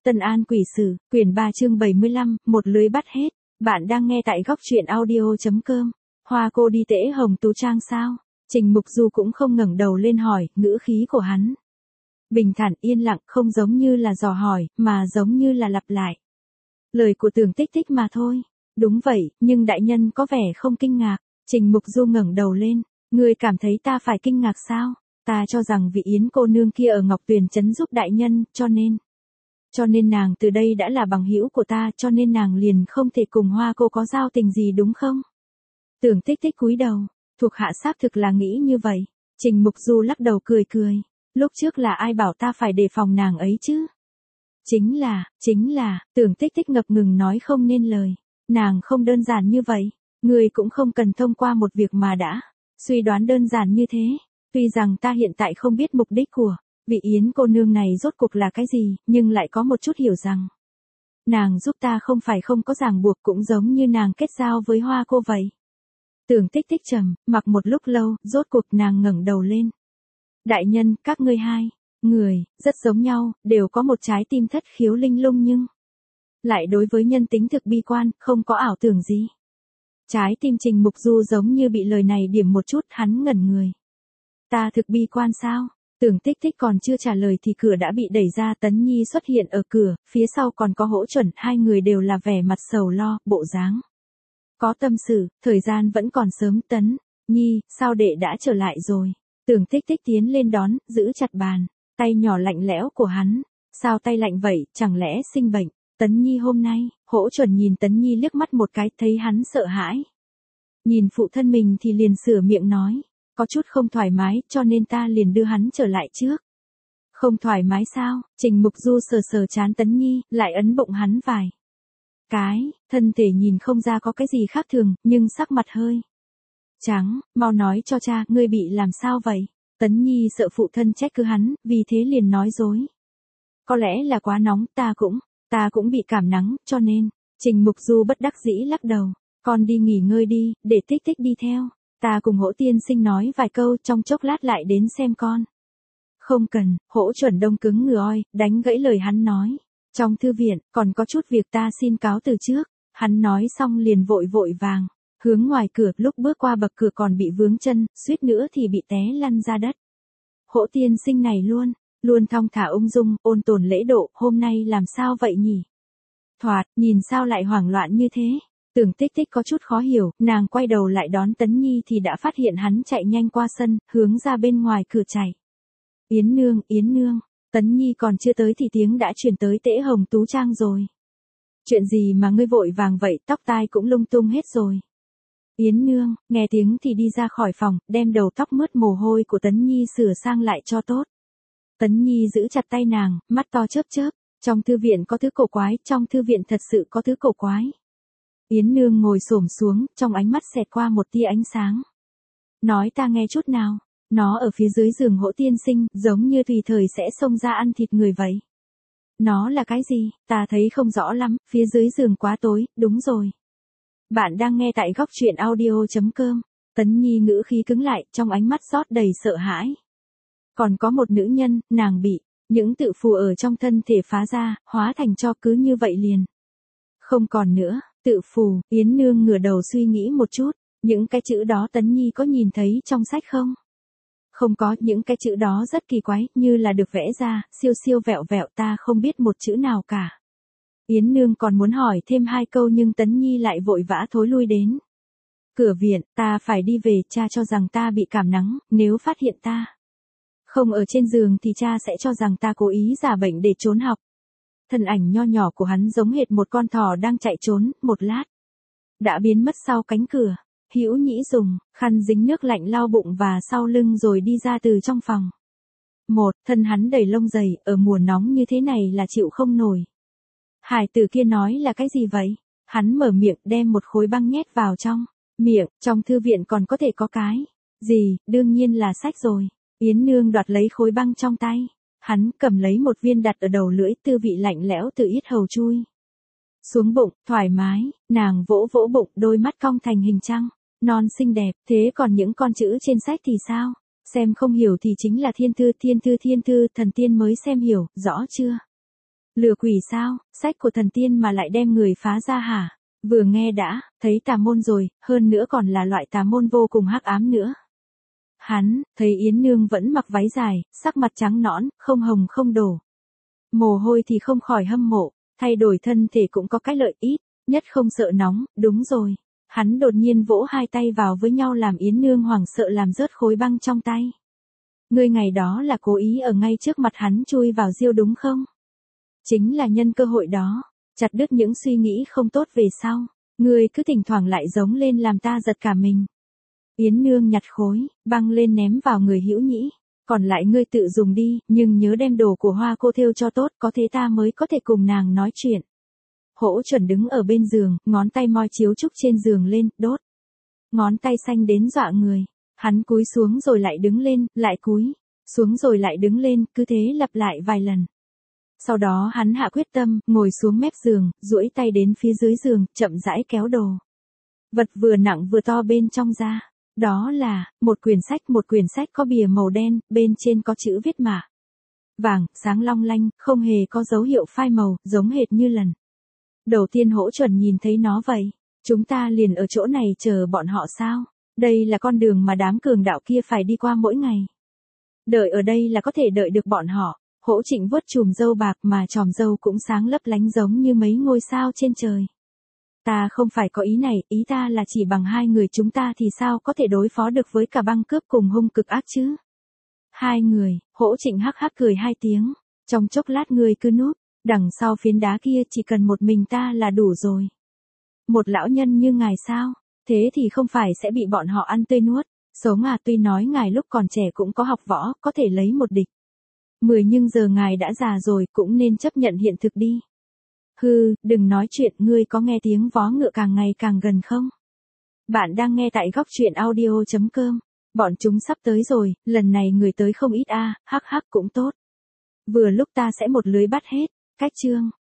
Tân An Quỷ Sử, quyển 3 chương 75, một lưới bắt hết. Bạn đang nghe tại góc truyện audio.com. Hoa cô đi Tễ Hồng Tú Trang sao? Trình Mục Du cũng không ngẩng đầu lên hỏi, ngữ khí của hắn bình thản yên lặng, không giống như là dò hỏi, mà giống như là lặp lại lời của Tưởng Tích Tích mà thôi. Đúng vậy, nhưng đại nhân có vẻ không kinh ngạc. Trình Mục Du ngẩng đầu lên, ngươi cảm thấy ta phải kinh ngạc sao? Ta cho rằng vị Yến cô nương kia ở Ngọc Tuyền trấn giúp đại nhân, cho nên nàng từ đây đã là bằng hữu của ta, cho nên nàng liền không thể cùng Hoa cô có giao tình gì đúng không? Tưởng Tích Tích cúi đầu, thuộc hạ xác thực là nghĩ như vậy. Trình Mục Du lắc đầu cười cười, lúc trước là ai bảo ta phải đề phòng nàng ấy chứ? Chính là, Tưởng Tích Tích ngập ngừng nói không nên lời. Nàng không đơn giản như vậy, ngươi cũng không cần thông qua một việc mà đã suy đoán đơn giản như thế. Tuy rằng ta hiện tại không biết mục đích của vị Yến cô nương này rốt cuộc là cái gì, nhưng lại có một chút hiểu rằng nàng giúp ta không phải không có ràng buộc, cũng giống như nàng kết giao với Hoa cô vậy. Tưởng Tích Tích trầm mặc một lúc lâu, rốt cuộc nàng ngẩng đầu lên. Đại nhân, các ngươi hai người rất giống nhau, đều có một trái tim thất khiếu linh lung nhưng lại đối với nhân tính thực bi quan, không có ảo tưởng gì. Trái tim Trình Mục Du giống như bị lời này điểm một chút, hắn ngẩn người. Ta thực bi quan sao? Tưởng Tích Tích còn chưa trả lời thì cửa đã bị đẩy ra, Tấn Nhi xuất hiện ở cửa, phía sau còn có Hỗ Chuẩn, hai người đều là vẻ mặt sầu lo, bộ dáng có tâm sự. Thời gian vẫn còn sớm. Tấn Nhi, sao đệ đã trở lại rồi? Tưởng Tích Tích tiến lên đón, giữ chặt bàn tay nhỏ lạnh lẽo của hắn. Sao tay lạnh vậy, chẳng lẽ sinh bệnh? Tấn Nhi hôm nay, Hỗ Chuẩn nhìn Tấn Nhi liếc mắt một cái, thấy hắn sợ hãi. Nhìn phụ thân mình thì liền sửa miệng nói, có chút không thoải mái, cho nên ta liền đưa hắn trở lại trước. Không thoải mái sao? Trình Mục Du sờ sờ trán Tấn Nhi, lại ấn bụng hắn vài cái, thân thể nhìn không ra có cái gì khác thường, nhưng sắc mặt hơi trắng. Mau nói cho cha, ngươi bị làm sao vậy? Tấn Nhi sợ phụ thân trách cứ hắn, vì thế liền nói dối. Có lẽ là quá nóng, ta cũng bị cảm nắng, cho nên. Trình Mục Du bất đắc dĩ lắc đầu, con đi nghỉ ngơi đi, để Tích Tích đi theo. Ta cùng Hỗ tiên sinh nói vài câu, trong chốc lát lại đến xem con. Không cần. Hỗ Chuẩn đông cứng người oi, đánh gãy lời hắn nói. Trong thư viện, còn có chút việc, ta xin cáo từ trước. Hắn nói xong liền vội vàng hướng ngoài cửa, lúc bước qua bậc cửa còn bị vướng chân, suýt nữa thì bị té lăn ra đất. Hỗ tiên sinh này luôn thong thả ung dung, ôn tồn lễ độ, hôm nay làm sao vậy nhỉ? Thoạt, nhìn sao lại hoảng loạn như thế? Tưởng Tích Tích có chút khó hiểu, nàng quay đầu lại đón Tấn Nhi thì đã phát hiện hắn chạy nhanh qua sân, hướng ra bên ngoài cửa chạy. Yến nương, Tấn Nhi còn chưa tới thì tiếng đã truyền tới Tễ Hồng Tú Trang rồi. Chuyện gì mà ngươi vội vàng vậy, tóc tai cũng lung tung hết rồi. Yến nương, nghe tiếng thì đi ra khỏi phòng, đem đầu tóc mướt mồ hôi của Tấn Nhi sửa sang lại cho tốt. Tấn Nhi giữ chặt tay nàng, mắt to chớp, trong thư viện có thứ cổ quái, trong thư viện thật sự có thứ cổ quái. Yến nương ngồi xổm xuống, trong ánh mắt xẹt qua một tia ánh sáng. Nói ta nghe chút nào, nó ở phía dưới giường Hỗ tiên sinh, giống như tùy thời sẽ xông ra ăn thịt người vậy. Nó là cái gì, ta thấy không rõ lắm, phía dưới giường quá tối, đúng rồi. Bạn đang nghe tại góc truyện audio.com. Tấn Nhi ngữ khí cứng lại, trong ánh mắt xót đầy sợ hãi. Còn có một nữ nhân, nàng bị những tự phù ở trong thân thể phá ra, hóa thành tro, cứ như vậy liền không còn nữa. Tự phù. Yến nương ngửa đầu suy nghĩ một chút, những cái chữ đó Tấn Nhi có nhìn thấy trong sách không? Không có, những cái chữ đó rất kỳ quái, như là được vẽ ra, siêu vẹo, ta không biết một chữ nào cả. Yến nương còn muốn hỏi thêm hai câu nhưng Tấn Nhi lại vội vã thối lui đến cửa viện. Ta phải đi về, cha cho rằng ta bị cảm nắng, nếu phát hiện ta không ở trên giường thì cha sẽ cho rằng ta cố ý giả bệnh để trốn học. Thân ảnh nho nhỏ của hắn giống hệt một con thỏ đang chạy trốn, một lát đã biến mất sau cánh cửa. Hữu Nhĩ dùng khăn dính nước lạnh lau bụng và sau lưng rồi đi ra từ trong phòng. Thân hắn đầy lông dày, ở mùa nóng như thế này là chịu không nổi. Hải tử kia nói là cái gì vậy? Hắn mở miệng, đem một khối băng nhét vào trong miệng. Trong thư viện còn có thể có cái gì? Đương nhiên là sách rồi. Yến nương đoạt lấy khối băng trong tay. Hắn cầm lấy một viên đặt ở đầu lưỡi, tư vị lạnh lẽo từ yết hầu chui xuống bụng, thoải mái. Nàng vỗ bụng, đôi mắt cong thành hình trăng non xinh đẹp. Thế còn những con chữ trên sách thì sao? Xem không hiểu thì chính là thiên thư, thần tiên mới xem hiểu, rõ chưa? Lừa quỷ sao, sách của thần tiên mà lại đem người phá ra hả? Vừa nghe đã, thấy tà môn rồi, hơn nữa còn là loại tà môn vô cùng hắc ám nữa. Hắn, thấy Yến Nương vẫn mặc váy dài, sắc mặt trắng nõn, không hồng không đổ. Mồ hôi thì không khỏi hâm mộ, thay đổi thân thể cũng có cái lợi ít, nhất không sợ nóng, đúng rồi. Hắn đột nhiên vỗ hai tay vào với nhau làm Yến Nương hoảng sợ làm rớt khối băng trong tay. Ngươi ngày đó là cố ý ở ngay trước mặt hắn chui vào diêu đúng không? Chính là nhân cơ hội đó, chặt đứt những suy nghĩ không tốt về sau. Ngươi cứ thỉnh thoảng lại giống lên làm ta giật cả mình. Yến Nương nhặt khối băng lên ném vào người Hữu Nhĩ. Còn lại ngươi tự dùng đi, nhưng nhớ đem đồ của Hoa cô thêu cho tốt, có thế ta mới có thể cùng nàng nói chuyện. Hỗ Chuẩn đứng ở bên giường, ngón tay moi chiếu trúc trên giường lên, đốt. Ngón tay xanh đến dọa người. Hắn cúi xuống rồi lại đứng lên, lại cúi xuống rồi lại đứng lên, cứ thế lặp lại vài lần. Sau đó hắn hạ quyết tâm, ngồi xuống mép giường, duỗi tay đến phía dưới giường, chậm rãi kéo đồ. Vật vừa nặng vừa to bên trong ra. Đó là, một quyển sách có bìa màu đen, bên trên có chữ viết mạ vàng, sáng long lanh, không hề có dấu hiệu phai màu, giống hệt như lần đầu tiên Hỗ Chuẩn nhìn thấy nó vậy. Chúng ta liền ở chỗ này chờ bọn họ sao? Đây là con đường mà đám cường đạo kia phải đi qua mỗi ngày. Đợi ở đây là có thể đợi được bọn họ. Hỗ Trịnh vuốt chùm râu bạc mà chòm râu cũng sáng lấp lánh giống như mấy ngôi sao trên trời. Ta không phải có ý này, ý ta là chỉ bằng hai người chúng ta thì sao có thể đối phó được với cả băng cướp cùng hung cực ác chứ? Hai người, Hỗ Trịnh hắc hắc cười hai tiếng. Trong chốc lát người cứ núp, đằng sau phiến đá kia chỉ cần một mình ta là đủ rồi. Một lão nhân như ngài sao? Thế thì không phải sẽ bị bọn họ ăn tươi nuốt. Sống à, tuy nói ngài lúc còn trẻ cũng có học võ, có thể lấy một địch 10, nhưng giờ ngài đã già rồi, cũng nên chấp nhận hiện thực đi. Hừ, đừng nói chuyện, ngươi có nghe tiếng vó ngựa càng ngày càng gần không? Bạn đang nghe tại góc truyện audio.com. Bọn chúng sắp tới rồi, lần này người tới không ít a, hắc hắc cũng tốt. Vừa lúc ta sẽ một lưới bắt hết. Cách chương